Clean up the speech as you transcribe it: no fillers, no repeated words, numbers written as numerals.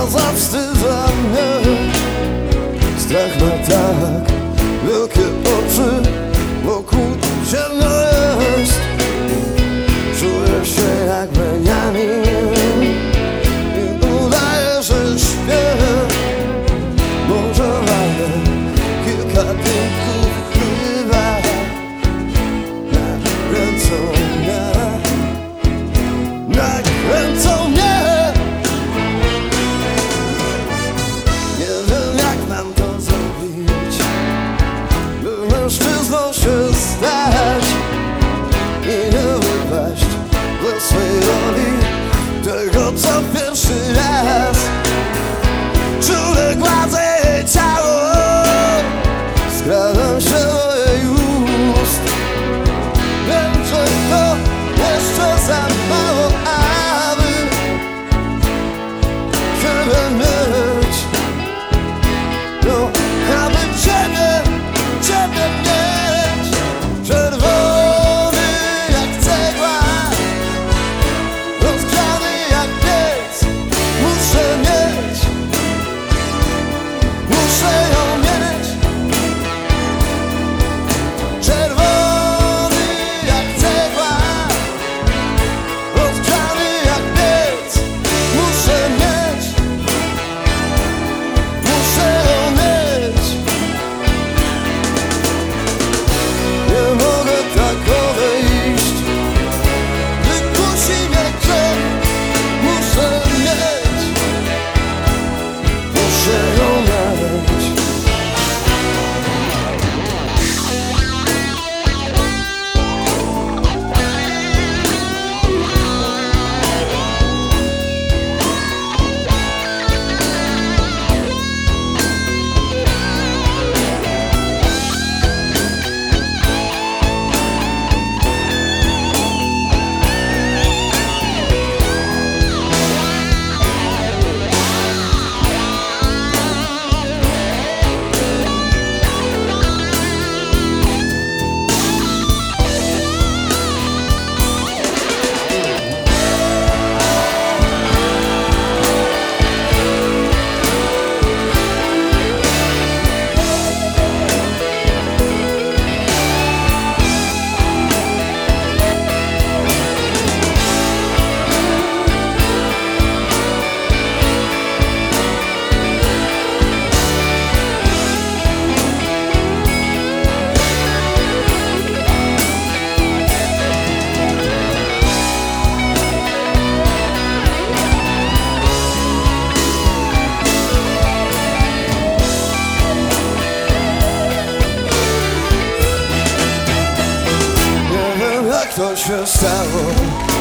zawstydza mnie. Strach ma tak wielkie oczy, wokół ciemno jest. Czuję się jak Beniamin i udaję, że śpię. Może walę kilka dymków chyba nakręcą mnie, nakręcą mnie. Nie wiem, jak mam to zrobić, by mężczyzną się stać i nie wypaść ze swej roli tego, co pierwszy raz. Czule gładzę jej ciało, skradam się do jej ust. Wiem, że to jeszcze za mało, aby Ciebie mieć. No, aby Ciebie mieć. Czerwony jak cegła, rozgrzany jak piec. Muszę mieć, muszę ją mieć. Czerwony jak cegła, rozgrzany jak piec. Muszę mieć, muszę ją mieć. Nie mogę tak odejść, gdy kusi mnie grzech. Muszę mieć, muszę ją mieć. Nie wiem, jak to się stało,